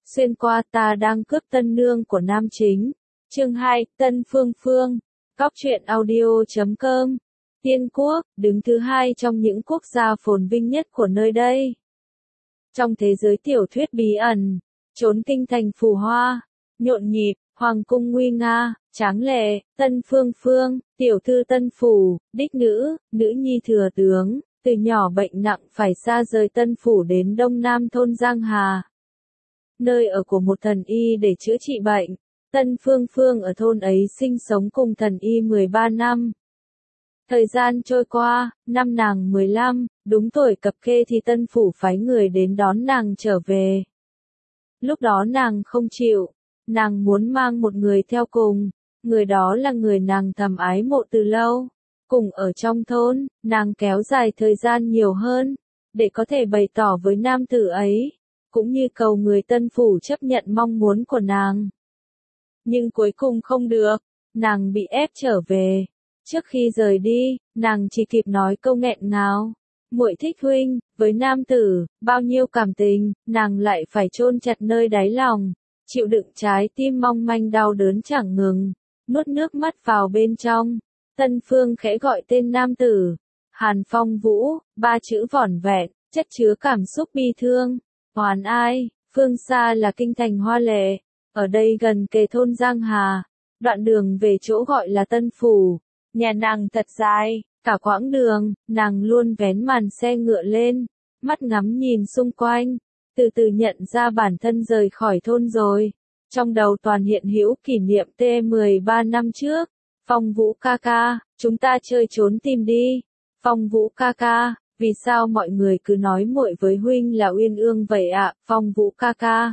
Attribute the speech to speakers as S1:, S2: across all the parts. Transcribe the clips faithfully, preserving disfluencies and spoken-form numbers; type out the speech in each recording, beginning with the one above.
S1: xuyên qua ta đang cướp tân nương của nam chính. Chương hai, Tân Phương Phương. Cóc truyện audio chấm com. Tiên quốc, đứng thứ hai trong những quốc gia phồn vinh nhất của nơi đây. Trong thế giới tiểu thuyết bí ẩn, trốn kinh thành phù hoa, nhộn nhịp, hoàng cung nguy nga, tráng lệ, Tân Phương Phương, tiểu thư Tân Phủ, đích nữ, nữ nhi thừa tướng, từ nhỏ bệnh nặng phải xa rời Tân Phủ đến đông nam thôn Giang Hà. Nơi ở của một thần y để chữa trị bệnh. Tân Phương Phương ở thôn ấy sinh sống cùng thần y mười ba năm. Thời gian trôi qua, năm nàng mười lăm, đúng tuổi cập kê thì Tân Phủ phái người đến đón nàng trở về. Lúc đó nàng không chịu, nàng muốn mang một người theo cùng, người đó là người nàng thầm ái mộ từ lâu. Cùng ở trong thôn, nàng kéo dài thời gian nhiều hơn, để có thể bày tỏ với nam tử ấy, cũng như cầu người Tân Phủ chấp nhận mong muốn của nàng. Nhưng cuối cùng không được, nàng bị ép trở về. Trước khi rời đi, nàng chỉ kịp nói câu nghẹn ngào, muội thích huynh, với nam tử, bao nhiêu cảm tình, nàng lại phải chôn chặt nơi đáy lòng, chịu đựng trái tim mong manh đau đớn chẳng ngừng, nuốt nước mắt vào bên trong. Tân Phương khẽ gọi tên nam tử, Hàn Phong Vũ, ba chữ vỏn vẹn, chất chứa cảm xúc bi thương. Hoàn ai, phương xa là kinh thành hoa lệ, ở đây gần kề thôn Giang Hà, đoạn đường về chỗ gọi là Tân Phủ. Nhà nàng thật dài, cả quãng đường, nàng luôn vén màn xe ngựa lên, mắt ngắm nhìn xung quanh, từ từ nhận ra bản thân rời khỏi thôn rồi. Trong đầu toàn hiện hữu kỷ niệm T mười ba năm trước. Phong Vũ ca ca, chúng ta chơi trốn tìm đi. Phong Vũ ca ca, vì sao mọi người cứ nói muội với huynh là uyên ương vậy ạ? Phong Vũ ca ca,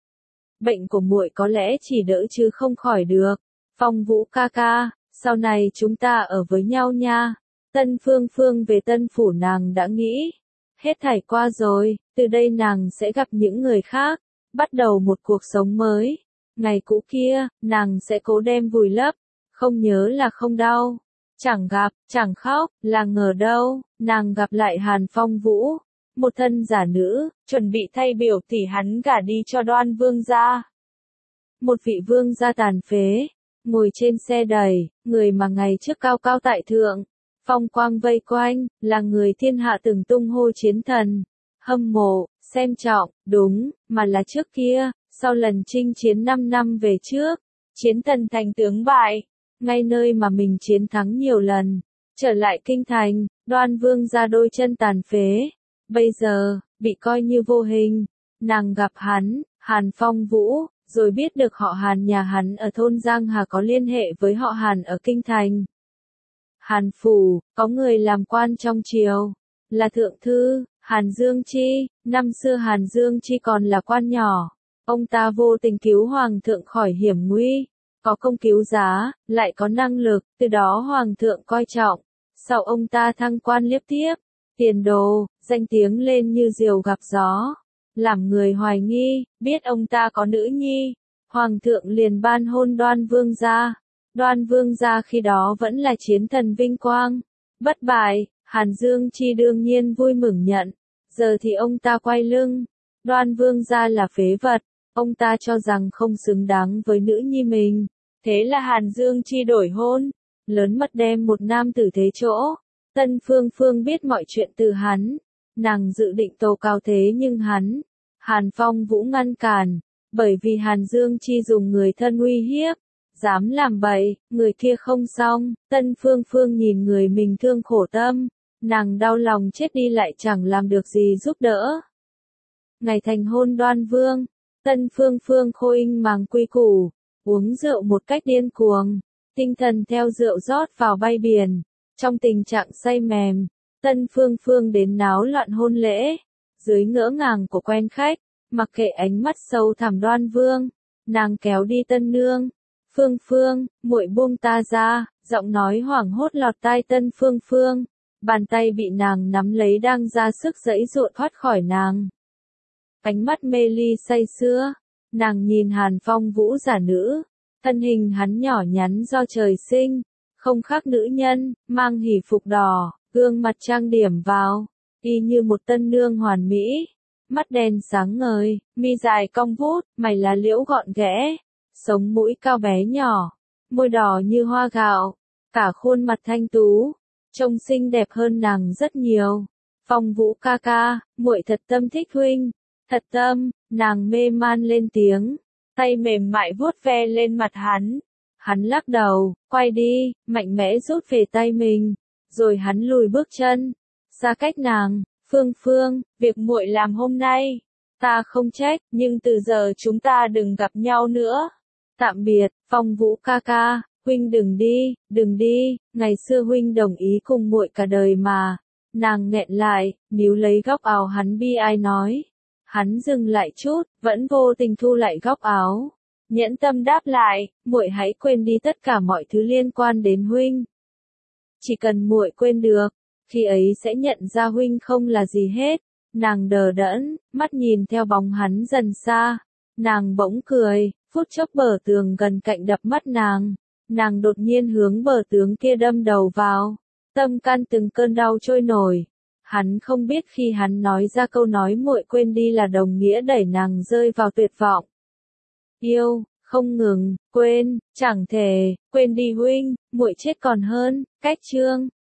S1: bệnh của muội có lẽ chỉ đỡ chứ không khỏi được. Phong Vũ ca ca, sau này chúng ta ở với nhau nha. Tân Phương Phương về Tân Phủ nàng đã nghĩ, hết thảy qua rồi, từ đây nàng sẽ gặp những người khác, bắt đầu một cuộc sống mới. Ngày cũ kia, nàng sẽ cố đem vùi lấp, không nhớ là không đau, chẳng gặp, chẳng khóc, là ngờ đâu, nàng gặp lại Hàn Phong Vũ, một thân giả nữ, chuẩn bị thay biểu tỷ hắn gả đi cho Đoan Vương gia. Một vị vương gia tàn phế, ngồi trên xe đẩy, người mà ngày trước cao cao tại thượng, phong quang vây quanh, là người thiên hạ từng tung hô chiến thần, hâm mộ, xem trọng, đúng, mà là trước kia, sau lần chinh chiến năm năm về trước, chiến thần thành tướng bại, ngay nơi mà mình chiến thắng nhiều lần, trở lại kinh thành, Đoan Vương ra đôi chân tàn phế, bây giờ, bị coi như vô hình, nàng gặp hắn, Hàn Phong Vũ, rồi biết được họ Hàn nhà hắn ở thôn Giang Hà có liên hệ với họ Hàn ở kinh thành. Hàn Phủ, có người làm quan trong triều, là thượng thư, Hàn Dương Chi, năm xưa Hàn Dương Chi còn là quan nhỏ, ông ta vô tình cứu hoàng thượng khỏi hiểm nguy. Có công cứu giá, lại có năng lực, từ đó hoàng thượng coi trọng. Sau ông ta thăng quan liếp tiếp, tiền đồ, danh tiếng lên như diều gặp gió. Làm người hoài nghi, biết ông ta có nữ nhi, hoàng thượng liền ban hôn Đoan Vương gia. Đoan Vương gia khi đó vẫn là chiến thần vinh quang. Bất bại, Hàn Dương Chi đương nhiên vui mừng nhận. Giờ thì ông ta quay lưng. Đoan Vương gia là phế vật, ông ta cho rằng không xứng đáng với nữ nhi mình. Thế là Hàn Dương Chi đổi hôn, lớn mật đem một nam tử thế chỗ. Tân Phương Phương biết mọi chuyện từ hắn, nàng dự định tố cáo thế nhưng hắn, Hàn Phong Vũ ngăn cản, bởi vì Hàn Dương Chi dùng người thân uy hiếp, dám làm bậy, người kia không xong. Tân Phương Phương nhìn người mình thương khổ tâm, nàng đau lòng chết đi lại chẳng làm được gì giúp đỡ. Ngày thành hôn Đoan Vương, Tân Phương Phương khôi inh màng quy củ. Uống rượu một cách điên cuồng, tinh thần theo rượu rót vào bay biển, trong tình trạng say mềm, Tân Phương Phương đến náo loạn hôn lễ, dưới ngỡ ngàng của quen khách, mặc kệ ánh mắt sâu thẳm Đoan Vương, nàng kéo đi tân nương, Phương Phương, muội buông ta ra, giọng nói hoảng hốt lọt tai Tân Phương Phương, bàn tay bị nàng nắm lấy đang ra sức giãy giụa thoát khỏi nàng. Ánh mắt mê ly say sưa. Nàng nhìn Hàn Phong Vũ giả nữ, thân hình hắn nhỏ nhắn do trời sinh, không khác nữ nhân, mang hỉ phục đỏ, gương mặt trang điểm vào, y như một tân nương hoàn mỹ. mắt đen sáng ngời, mi dài cong vút, mày lá liễu gọn ghẽ, sống mũi cao bé nhỏ, môi đỏ như hoa gạo, cả khuôn mặt thanh tú, trông xinh đẹp hơn nàng rất nhiều. Phong Vũ ca ca, muội thật tâm thích huynh, thật tâm, nàng mê man lên tiếng, tay mềm mại vuốt ve lên mặt hắn. Hắn lắc đầu, quay đi, mạnh mẽ rút về tay mình, rồi hắn lùi bước chân, xa cách nàng. Phương Phương, việc muội làm hôm nay, ta không trách, nhưng từ giờ chúng ta đừng gặp nhau nữa. Tạm biệt, Phong Vũ ca ca, huynh đừng đi, đừng đi, ngày xưa huynh đồng ý cùng muội cả đời mà. Nàng nghẹn lại, níu lấy góc áo hắn bi ai nói. Hắn dừng lại chút, vẫn vô tình thu lại góc áo. Nhẫn tâm đáp lại, muội hãy quên đi tất cả mọi thứ liên quan đến huynh. Chỉ cần muội quên được, khi ấy sẽ nhận ra huynh không là gì hết. Nàng đờ đẫn, mắt nhìn theo bóng hắn dần xa. Nàng bỗng cười, phút chốc bờ tường gần cạnh đập mắt nàng. Nàng đột nhiên hướng bờ tường kia đâm đầu vào. Tâm can từng cơn đau trôi nổi. Hắn không biết khi hắn nói ra câu nói muội quên đi là đồng nghĩa đẩy nàng rơi vào tuyệt vọng. Yêu, không ngừng, quên, chẳng thể, quên đi huynh, muội chết còn hơn. Cách chương